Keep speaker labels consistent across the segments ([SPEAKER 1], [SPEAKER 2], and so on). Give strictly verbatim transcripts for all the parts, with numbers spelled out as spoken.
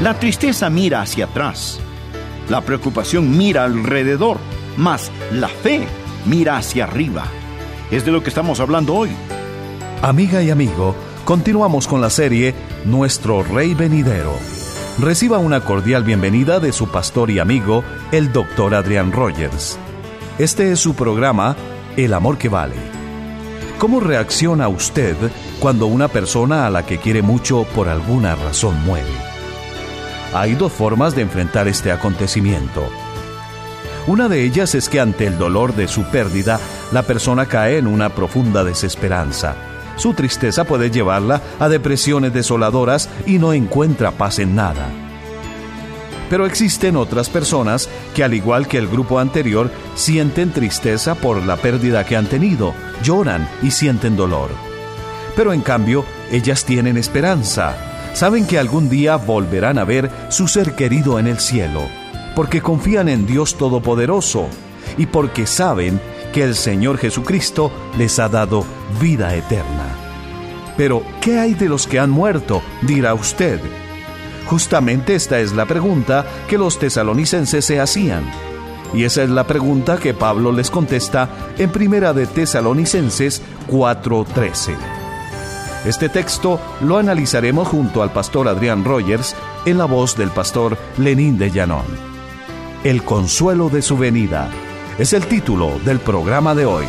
[SPEAKER 1] La tristeza mira hacia atrás, la preocupación mira alrededor, mas la fe mira hacia arriba. Es de lo que estamos hablando hoy.
[SPEAKER 2] Amiga y amigo, continuamos con la serie Nuestro Rey Venidero. Reciba una cordial bienvenida de su pastor y amigo, el doctor Adrián Rogers. Este es su programa, El Amor que Vale. ¿Cómo reacciona usted cuando una persona a la que quiere mucho por alguna razón muere? Hay dos formas de enfrentar este acontecimiento. Una de ellas es que ante el dolor de su pérdida, la persona cae en una profunda desesperanza. Su tristeza puede llevarla a depresiones desoladoras y no encuentra paz en nada. Pero existen otras personas que, al igual que el grupo anterior, sienten tristeza por la pérdida que han tenido, lloran y sienten dolor. Pero en cambio, ellas tienen esperanza. Saben que algún día volverán a ver su ser querido en el cielo, porque confían en Dios Todopoderoso y porque saben que el Señor Jesucristo les ha dado vida eterna. Pero, ¿qué hay de los que han muerto?, dirá usted. Justamente esta es la pregunta que los tesalonicenses se hacían. Y esa es la pregunta que Pablo les contesta en Primera de Tesalonicenses cuatro trece. Este texto lo analizaremos junto al pastor Adrián Rogers en la voz del pastor Lenín de Llanón. El consuelo de su venida es el título del programa de hoy.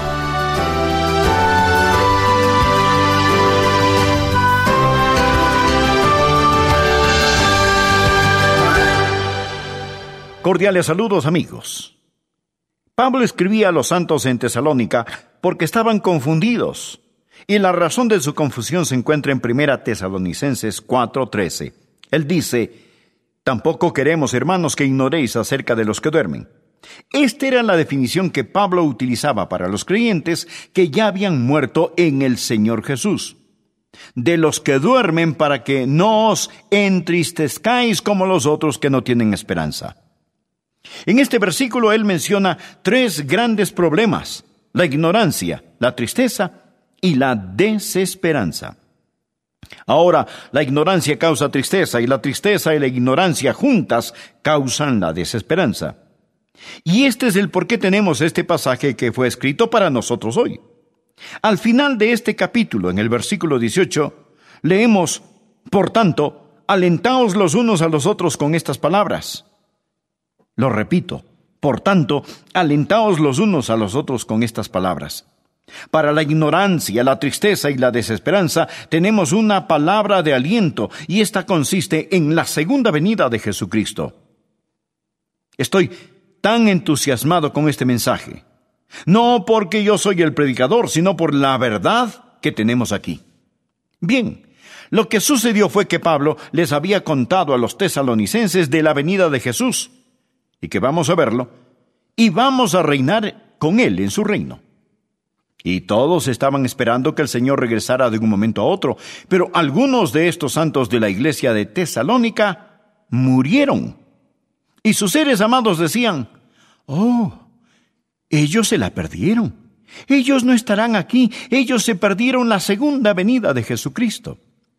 [SPEAKER 1] Cordiales saludos, amigos. Pablo escribía a los santos en Tesalónica porque estaban confundidos, y la razón de su confusión se encuentra en Primera Tesalonicenses cuatro trece. Él dice: tampoco queremos, hermanos, que ignoréis acerca de los que duermen. Esta era la definición que Pablo utilizaba para los creyentes que ya habían muerto en el Señor Jesús. De los que duermen, para que no os entristezcáis como los otros que no tienen esperanza. En este versículo él menciona tres grandes problemas: la ignorancia, la tristeza y la desesperanza. Ahora, la ignorancia causa tristeza, y la tristeza y la ignorancia juntas causan la desesperanza. Y este es el por qué tenemos este pasaje que fue escrito para nosotros hoy. Al final de este capítulo, en el versículo dieciocho, leemos: por tanto, alentaos los unos a los otros con estas palabras. Lo repito, por tanto, alentaos los unos a los otros con estas palabras. Para la ignorancia, la tristeza y la desesperanza tenemos una palabra de aliento, y esta consiste en la segunda venida de Jesucristo. Estoy tan entusiasmado con este mensaje, no porque yo soy el predicador, sino por la verdad que tenemos aquí. Bien, lo que sucedió fue que Pablo les había contado a los tesalonicenses de la venida de Jesús, y que vamos a verlo, y vamos a reinar con él en su reino. Y todos estaban esperando que el Señor regresara de un momento a otro, pero algunos de estos santos de la iglesia de Tesalónica murieron. Y sus seres amados decían: oh, ellos se la perdieron. Ellos no estarán aquí. Ellos se perdieron la segunda venida de Jesucristo.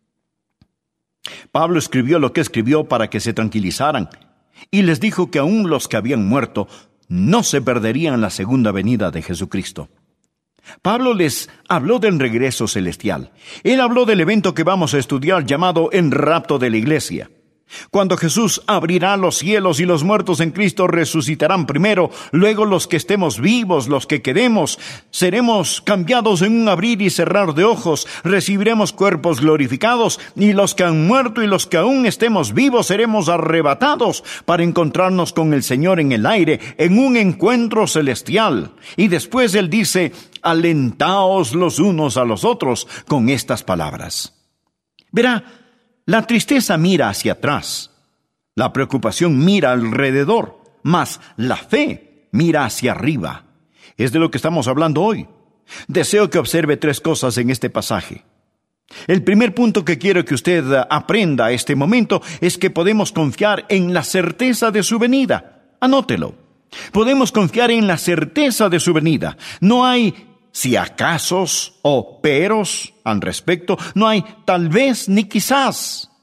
[SPEAKER 1] Pablo escribió lo que escribió para que se tranquilizaran, y les dijo que aún los que habían muerto no se perderían la segunda venida de Jesucristo. Pablo les habló del regreso celestial. Él habló del evento que vamos a estudiar llamado el rapto de la iglesia. Cuando Jesús abrirá los cielos y los muertos en Cristo resucitarán primero, luego los que estemos vivos, los que quedemos, seremos cambiados en un abrir y cerrar de ojos, recibiremos cuerpos glorificados, y los que han muerto y los que aún estemos vivos seremos arrebatados para encontrarnos con el Señor en el aire, en un encuentro celestial. Y después él dice: alentaos los unos a los otros con estas palabras. Verá, la tristeza mira hacia atrás, la preocupación mira alrededor, mas la fe mira hacia arriba. Es de lo que estamos hablando hoy. Deseo que observe tres cosas en este pasaje. El primer punto que quiero que usted aprenda a este momento es que podemos confiar en la certeza de su venida. Anótelo. Podemos confiar en la certeza de su venida. No hay si acasos o peros al respecto. No hay tal vez ni quizás.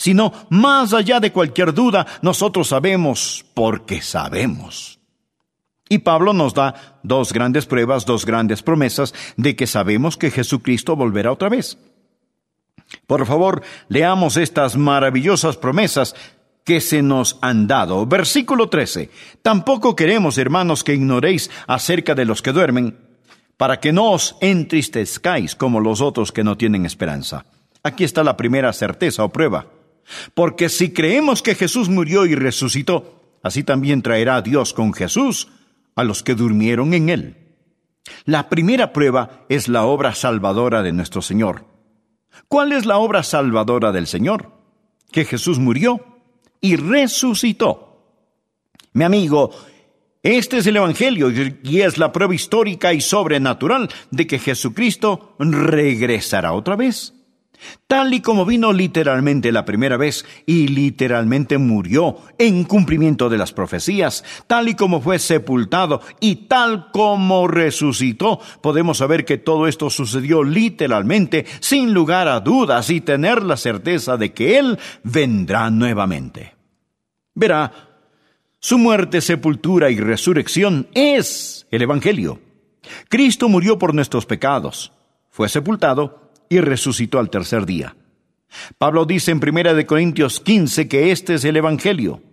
[SPEAKER 1] sino más allá de cualquier duda, nosotros sabemos porque sabemos. Y Pablo nos da dos grandes pruebas, dos grandes promesas de que sabemos que Jesucristo volverá otra vez. Por favor, leamos estas maravillosas promesas que se nos han dado. Versículo trece. Tampoco queremos, hermanos, que ignoréis acerca de los que duermen, para que no os entristezcáis como los otros que no tienen esperanza. Aquí está la primera certeza o prueba. Porque si creemos que Jesús murió y resucitó, así también traerá Dios con Jesús a los que durmieron en él. La primera prueba es la obra salvadora de nuestro Señor. ¿Cuál es la obra salvadora del Señor? Que Jesús murió y resucitó. Mi amigo, este es el Evangelio y es la prueba histórica y sobrenatural de que Jesucristo regresará otra vez. Tal y como vino literalmente la primera vez y literalmente murió en cumplimiento de las profecías, tal y como fue sepultado y tal como resucitó, podemos saber que todo esto sucedió literalmente, sin lugar a dudas, y tener la certeza de que Él vendrá nuevamente. Verá, su muerte, sepultura y resurrección es el Evangelio. Cristo murió por nuestros pecados, fue sepultado y resucitó al tercer día. Pablo dice en primera de Corintios quince que este es el Evangelio.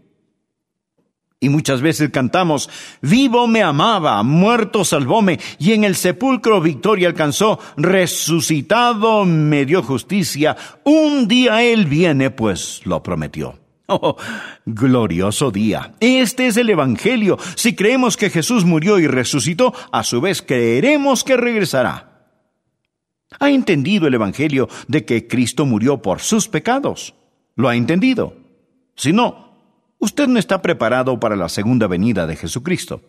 [SPEAKER 1] Y muchas veces cantamos, vivo me amaba, muerto salvóme, y en el sepulcro victoria alcanzó, resucitado me dio justicia, un día Él viene, pues lo prometió. Oh, glorioso día. Este es el Evangelio. Si creemos que Jesús murió y resucitó, a su vez creeremos que regresará. ¿Ha entendido el Evangelio de que Cristo murió por sus pecados? ¿Lo ha entendido? Si no, usted no está preparado para la segunda venida de Jesucristo.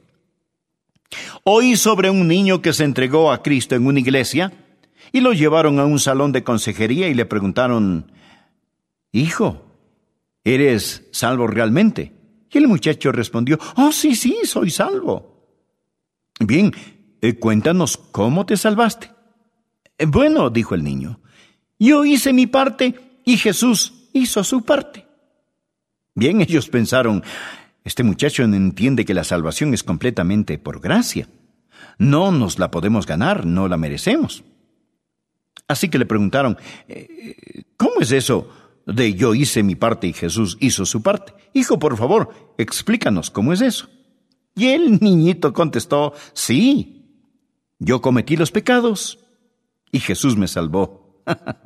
[SPEAKER 1] Oí sobre un niño que se entregó a Cristo en una iglesia y lo llevaron a un salón de consejería y le preguntaron, «Hijo, ¿eres salvo realmente?» Y el muchacho respondió, «Oh, sí, sí, soy salvo». «Bien, eh, cuéntanos cómo te salvaste». «Bueno», dijo el niño, «yo hice mi parte y Jesús hizo su parte». Bien, ellos pensaron, este muchacho no entiende que la salvación es completamente por gracia. No nos la podemos ganar, no la merecemos. Así que le preguntaron, «¿Cómo es eso de yo hice mi parte y Jesús hizo su parte? Hijo, por favor, explícanos cómo es eso». Y el niñito contestó, «Sí, yo cometí los pecados y Jesús me salvó».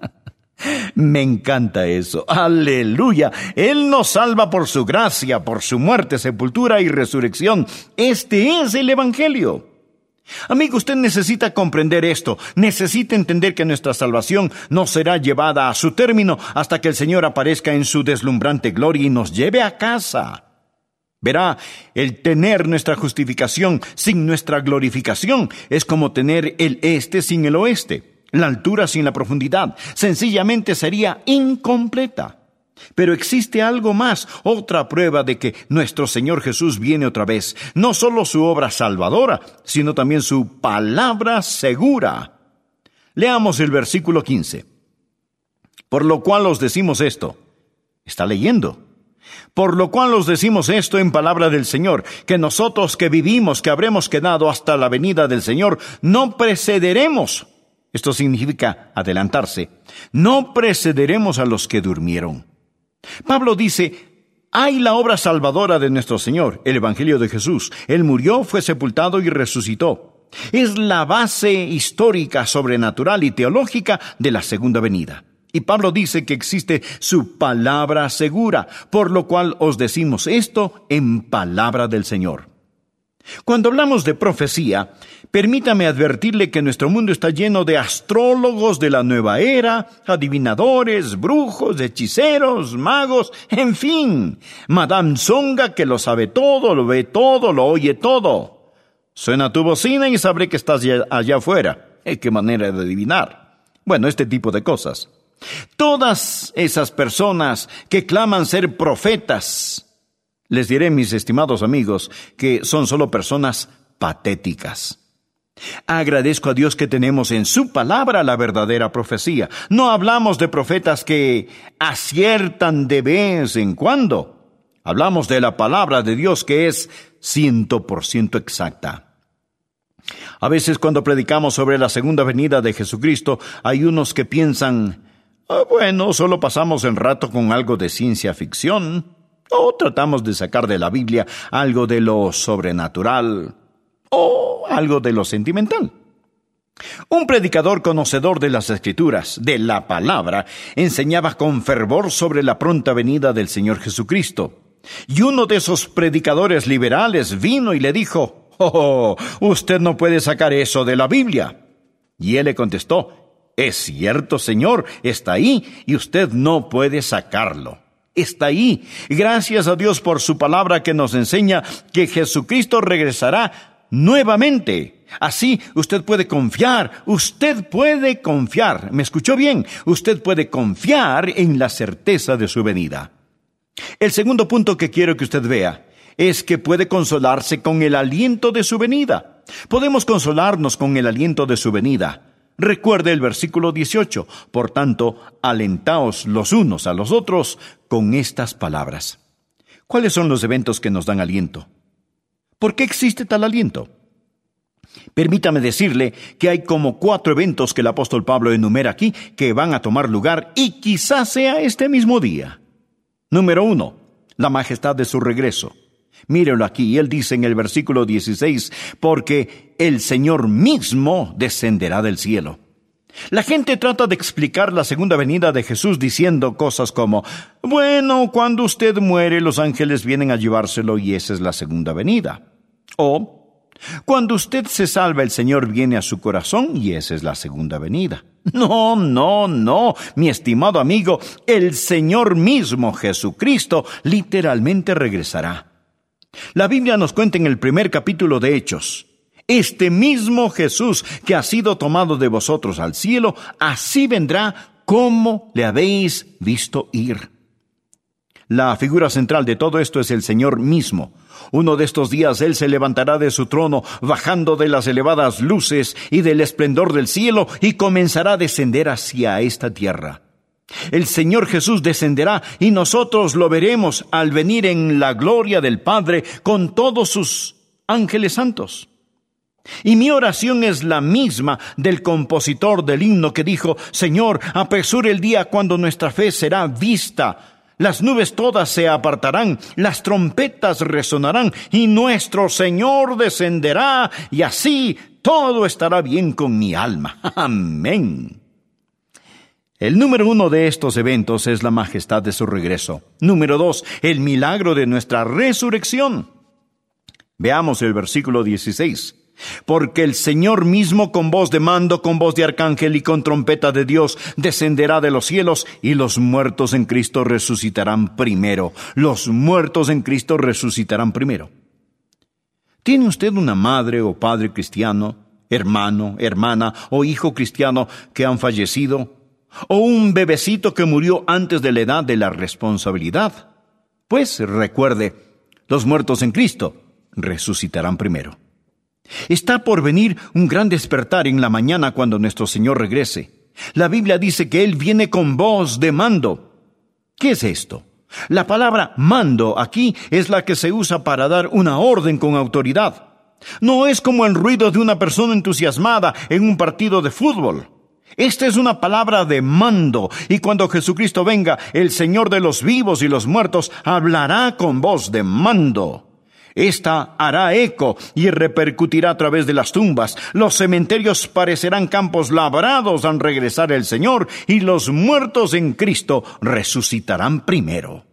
[SPEAKER 1] Me encanta eso. ¡Aleluya! Él nos salva por su gracia, por su muerte, sepultura y resurrección. Este es el Evangelio. Amigo, usted necesita comprender esto. Necesita entender que nuestra salvación no será llevada a su término hasta que el Señor aparezca en su deslumbrante gloria y nos lleve a casa. Verá, el tener nuestra justificación sin nuestra glorificación es como tener el este sin el oeste. La altura sin la profundidad sencillamente sería incompleta. Pero existe algo más, otra prueba de que nuestro Señor Jesús viene otra vez. No solo su obra salvadora, sino también su palabra segura. Leamos el versículo quince. Por lo cual os decimos esto. Está leyendo. Por lo cual os decimos esto en palabra del Señor, que nosotros que vivimos, que habremos quedado hasta la venida del Señor, no precederemos. Esto significa adelantarse. No precederemos a los que durmieron. Pablo dice, hay la obra salvadora de nuestro Señor, el Evangelio de Jesús. Él murió, fue sepultado y resucitó. Es la base histórica, sobrenatural y teológica de la segunda venida. Y Pablo dice que existe su palabra segura, por lo cual os decimos esto en palabra del Señor. Cuando hablamos de profecía, permítame advertirle que nuestro mundo está lleno de astrólogos de la nueva era, adivinadores, brujos, hechiceros, magos, en fin, Madame Zonga que lo sabe todo, lo ve todo, lo oye todo. Suena tu bocina y sabré que estás allá, allá afuera. Eh, ¡Qué manera de adivinar! Bueno, este tipo de cosas. Todas esas personas que claman ser profetas, les diré, mis estimados amigos, que son solo personas patéticas. Agradezco a Dios que tenemos en su palabra la verdadera profecía. No hablamos de profetas que aciertan de vez en cuando. Hablamos de la palabra de Dios que es ciento por ciento exacta. A veces cuando predicamos sobre la segunda venida de Jesucristo, hay unos que piensan, oh, bueno, solo pasamos el rato con algo de ciencia ficción, o tratamos de sacar de la Biblia algo de lo sobrenatural, o algo de lo sentimental. Un predicador conocedor de las Escrituras, de la palabra, enseñaba con fervor sobre la pronta venida del Señor Jesucristo. Y uno de esos predicadores liberales vino y le dijo, «Oh, usted no puede sacar eso de la Biblia». Y él le contestó, «Es cierto, Señor, está ahí y usted no puede sacarlo. Está ahí. Gracias a Dios por su palabra que nos enseña que Jesucristo regresará nuevamente. Así usted puede confiar, usted puede confiar». ¿Me escuchó bien? Usted puede confiar en la certeza de su venida. El segundo punto que quiero que usted vea es que puede consolarse con el aliento de su venida. Podemos consolarnos con el aliento de su venida. Recuerde el versículo dieciocho. Por tanto, alentaos los unos a los otros con estas palabras. ¿Cuáles son los eventos que nos dan aliento? ¿Por qué existe tal aliento? Permítame decirle que hay como cuatro eventos que el apóstol Pablo enumera aquí que van a tomar lugar y quizás sea este mismo día. Número uno, la majestad de su regreso. Mírenlo aquí, él dice en el versículo dieciséis, porque el Señor mismo descenderá del cielo. La gente trata de explicar la segunda venida de Jesús diciendo cosas como, bueno, cuando usted muere, los ángeles vienen a llevárselo y esa es la segunda venida. O, cuando usted se salva, el Señor viene a su corazón y esa es la segunda venida. No, no, no, mi estimado amigo, el Señor mismo, Jesucristo, literalmente regresará. La Biblia nos cuenta en el primer capítulo de Hechos, este mismo Jesús que ha sido tomado de vosotros al cielo, así vendrá como le habéis visto ir. La figura central de todo esto es el Señor mismo. Uno de estos días Él se levantará de su trono, bajando de las elevadas luces y del esplendor del cielo, y comenzará a descender hacia esta tierra. El Señor Jesús descenderá y nosotros lo veremos al venir en la gloria del Padre con todos sus ángeles santos. Y mi oración es la misma del compositor del himno que dijo, Señor, apresura el día cuando nuestra fe será vista. Las nubes todas se apartarán, las trompetas resonarán y nuestro Señor descenderá y así todo estará bien con mi alma. Amén. El número uno de estos eventos es la majestad de su regreso. Número dos, el milagro de nuestra resurrección. Veamos el versículo dieciséis. Porque el Señor mismo con voz de mando, con voz de arcángel y con trompeta de Dios descenderá de los cielos y los muertos en Cristo resucitarán primero. Los muertos en Cristo resucitarán primero. ¿Tiene usted una madre o padre cristiano, hermano, hermana o hijo cristiano que han fallecido? ¿O un bebecito que murió antes de la edad de la responsabilidad? Pues recuerde, los muertos en Cristo resucitarán primero. Está por venir un gran despertar en la mañana cuando nuestro Señor regrese. La Biblia dice que Él viene con voz de mando. ¿Qué es esto? La palabra mando aquí es la que se usa para dar una orden con autoridad. No es como el ruido de una persona entusiasmada en un partido de fútbol. Esta es una palabra de mando, y cuando Jesucristo venga, el Señor de los vivos y los muertos hablará con voz de mando. Esta hará eco y repercutirá a través de las tumbas. Los cementerios parecerán campos labrados al regresar el Señor, y los muertos en Cristo resucitarán primero.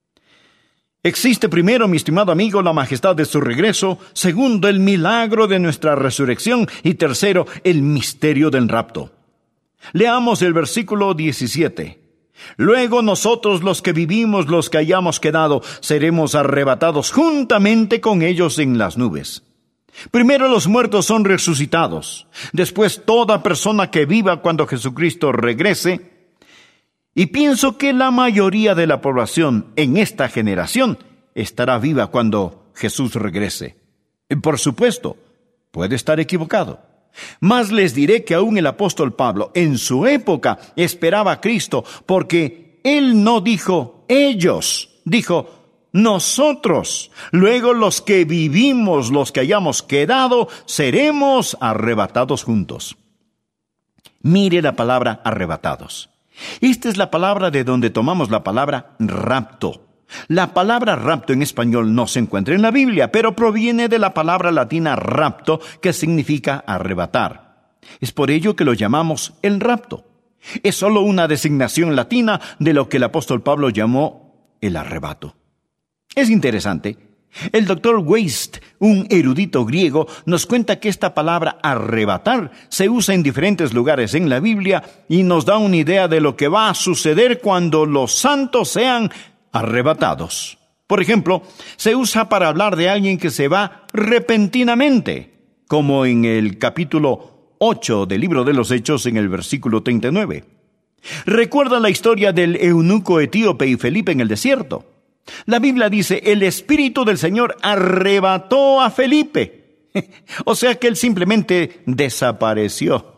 [SPEAKER 1] Existe primero, mi estimado amigo, la majestad de su regreso, segundo, el milagro de nuestra resurrección, y tercero, el misterio del rapto. Leamos el versículo diecisiete. Luego nosotros los que vivimos, los que hayamos quedado, seremos arrebatados juntamente con ellos en las nubes. Primero los muertos son resucitados, después toda persona que viva cuando Jesucristo regrese. Y pienso que la mayoría de la población en esta generación estará viva cuando Jesús regrese. Por supuesto, puede estar equivocado. Mas les diré que aún el apóstol Pablo, en su época, esperaba a Cristo, porque él no dijo ellos, dijo nosotros. Luego los que vivimos, los que hayamos quedado, seremos arrebatados juntos. Mire la palabra arrebatados. Esta es la palabra de donde tomamos la palabra rapto. La palabra rapto en español no se encuentra en la Biblia, pero proviene de la palabra latina rapto, que significa arrebatar. Es por ello que lo llamamos el rapto. Es solo una designación latina de lo que el apóstol Pablo llamó el arrebato. Es interesante. El doctor Weist, un erudito griego, nos cuenta que esta palabra arrebatar se usa en diferentes lugares en la Biblia y nos da una idea de lo que va a suceder cuando los santos sean arrebatados. Por ejemplo, se usa para hablar de alguien que se va repentinamente, como en el capítulo ocho del libro de los Hechos en el versículo treinta y nueve. Recuerda la historia del eunuco etíope y Felipe en el desierto. La Biblia dice, el Espíritu del Señor arrebató a Felipe. O sea que él simplemente desapareció.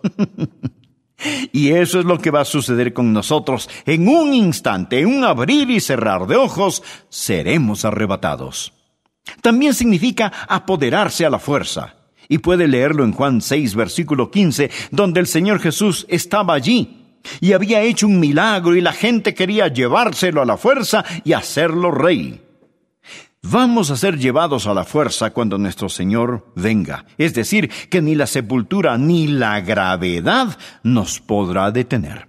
[SPEAKER 1] Y eso es lo que va a suceder con nosotros. En un instante, en un abrir y cerrar de ojos, seremos arrebatados. También significa apoderarse a la fuerza. Y puede leerlo en Juan seis, versículo quince, donde el Señor Jesús estaba allí y había hecho un milagro y la gente quería llevárselo a la fuerza y hacerlo rey. Vamos a ser llevados a la fuerza cuando nuestro Señor venga. Es decir, que ni la sepultura ni la gravedad nos podrá detener.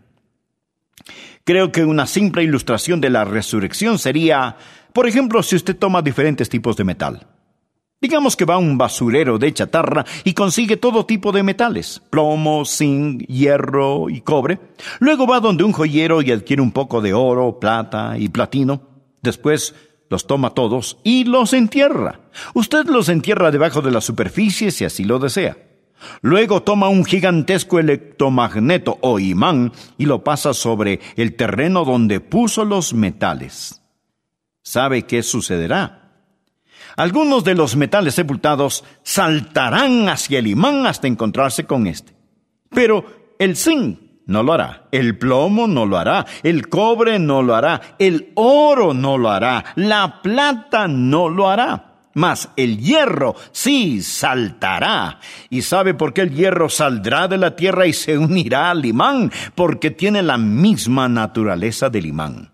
[SPEAKER 1] Creo que una simple ilustración de la resurrección sería, por ejemplo, si usted toma diferentes tipos de metal. Digamos que va a un basurero de chatarra y consigue todo tipo de metales, plomo, zinc, hierro y cobre. Luego va donde un joyero y adquiere un poco de oro, plata y platino. Después los toma todos y los entierra. Usted los entierra debajo de la superficie si así lo desea. Luego toma un gigantesco electromagneto o imán y lo pasa sobre el terreno donde puso los metales. ¿Sabe qué sucederá? Algunos de los metales sepultados saltarán hacia el imán hasta encontrarse con este. Pero el zinc no lo hará, el plomo no lo hará, el cobre no lo hará, el oro no lo hará, la plata no lo hará. Mas el hierro sí saltará. ¿Y sabe por qué el hierro saldrá de la tierra y se unirá al imán? Porque tiene la misma naturaleza del imán.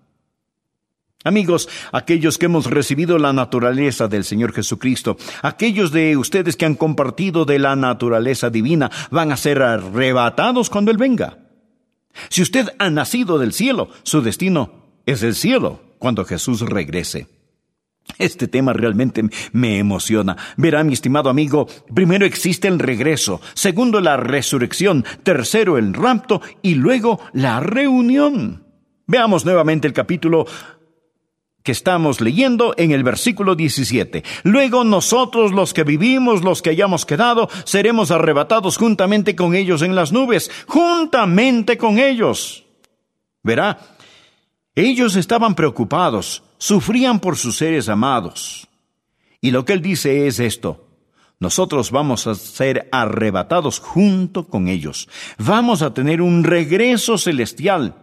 [SPEAKER 1] Amigos, aquellos que hemos recibido la naturaleza del Señor Jesucristo, aquellos de ustedes que han compartido de la naturaleza divina, van a ser arrebatados cuando Él venga. Si usted ha nacido del cielo, su destino es el cielo cuando Jesús regrese. Este tema realmente me emociona. Verá, mi estimado amigo, primero existe el regreso, segundo la resurrección, tercero el rapto y luego la reunión. Veamos nuevamente el capítulo que estamos leyendo en el versículo diecisiete. Luego nosotros los que vivimos, los que hayamos quedado, seremos arrebatados juntamente con ellos en las nubes, juntamente con ellos. Verá, ellos estaban preocupados, sufrían por sus seres amados. Y lo que él dice es esto: nosotros vamos a ser arrebatados junto con ellos. Vamos a tener un regreso celestial.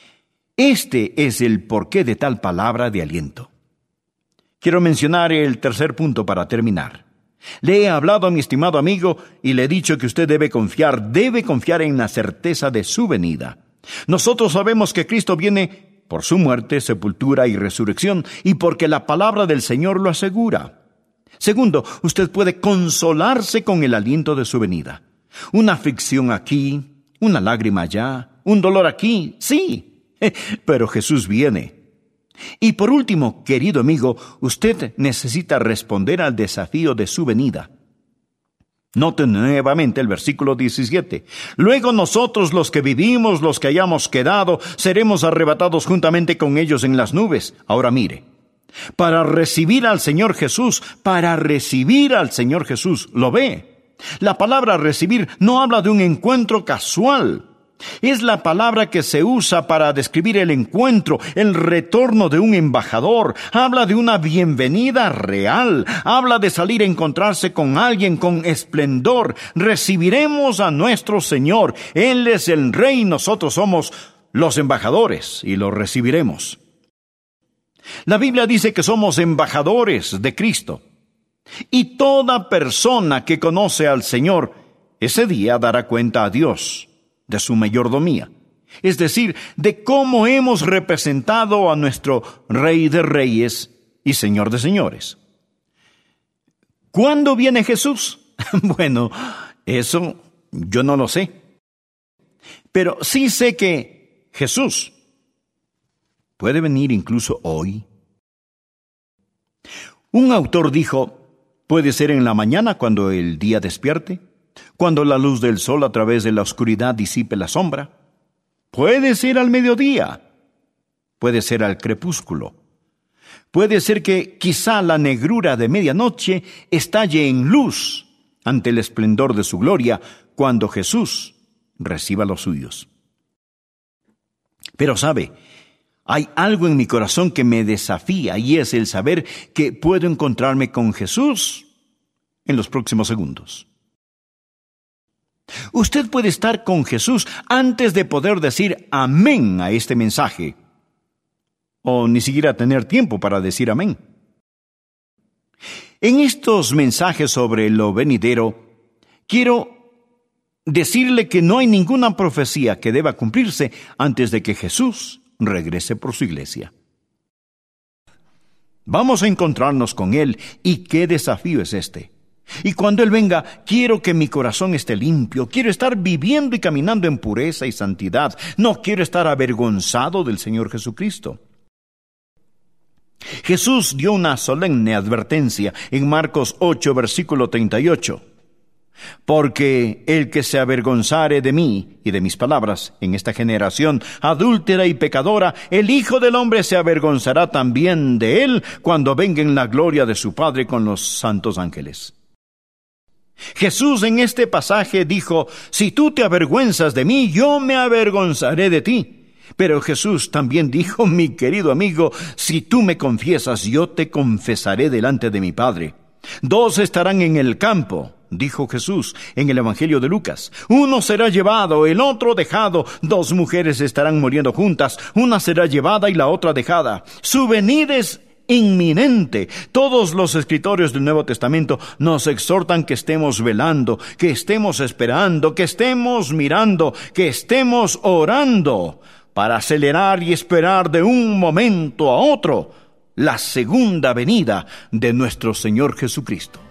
[SPEAKER 1] Este es el porqué de tal palabra de aliento. Quiero mencionar el tercer punto para terminar. Le he hablado a mi estimado amigo y le he dicho que usted debe confiar, debe confiar en la certeza de su venida. Nosotros sabemos que Cristo viene por su muerte, sepultura y resurrección, y porque la palabra del Señor lo asegura. Segundo, usted puede consolarse con el aliento de su venida. Una aflicción aquí, una lágrima allá, un dolor aquí, sí. Pero Jesús viene. Y por último, querido amigo, usted necesita responder al desafío de su venida. Note nuevamente el versículo diecisiete. Luego nosotros los que vivimos, los que hayamos quedado, seremos arrebatados juntamente con ellos en las nubes. Ahora mire, para recibir al Señor Jesús, para recibir al Señor Jesús, ¿lo ve? La palabra recibir no habla de un encuentro casual. Es la palabra que se usa para describir el encuentro, el retorno de un embajador. Habla de una bienvenida real. Habla de salir a encontrarse con alguien con esplendor. Recibiremos a nuestro Señor. Él es el Rey, nosotros somos los embajadores y lo recibiremos. La Biblia dice que somos embajadores de Cristo. Y toda persona que conoce al Señor, ese día dará cuenta a Dios de su mayordomía, es decir, de cómo hemos representado a nuestro Rey de Reyes y Señor de Señores. ¿Cuándo viene Jesús? Bueno, eso yo no lo sé. Pero sí sé que Jesús puede venir incluso hoy. Un autor dijo, puede ser en la mañana cuando el día despierte, cuando la luz del sol a través de la oscuridad disipe la sombra. Puede ser al mediodía. Puede ser al crepúsculo. Puede ser que quizá la negrura de medianoche estalle en luz ante el esplendor de su gloria cuando Jesús reciba a los suyos. Pero sabe, hay algo en mi corazón que me desafía y es el saber que puedo encontrarme con Jesús en los próximos segundos. Usted puede estar con Jesús antes de poder decir amén a este mensaje, o ni siquiera tener tiempo para decir amén. En estos mensajes sobre lo venidero, quiero decirle que no hay ninguna profecía que deba cumplirse antes de que Jesús regrese por su iglesia. Vamos a encontrarnos con Él, y qué desafío es este. Y cuando Él venga, quiero que mi corazón esté limpio, quiero estar viviendo y caminando en pureza y santidad. No quiero estar avergonzado del Señor Jesucristo. Jesús dio una solemne advertencia en Marcos ocho, versículo treinta y ocho. Porque el que se avergonzare de mí y de mis palabras en esta generación adúltera y pecadora, el Hijo del Hombre se avergonzará también de él cuando venga en la gloria de su Padre con los santos ángeles. Jesús en este pasaje dijo, si tú te avergüenzas de mí, yo me avergonzaré de ti. Pero Jesús también dijo, mi querido amigo, si tú me confiesas, yo te confesaré delante de mi Padre. Dos estarán en el campo, dijo Jesús en el Evangelio de Lucas. Uno será llevado, el otro dejado. Dos mujeres estarán muriendo juntas, una será llevada y la otra dejada. Su venida es inminente. Todos los escritores del Nuevo Testamento nos exhortan que estemos velando, que estemos esperando, que estemos mirando, que estemos orando para acelerar y esperar de un momento a otro la segunda venida de nuestro Señor Jesucristo.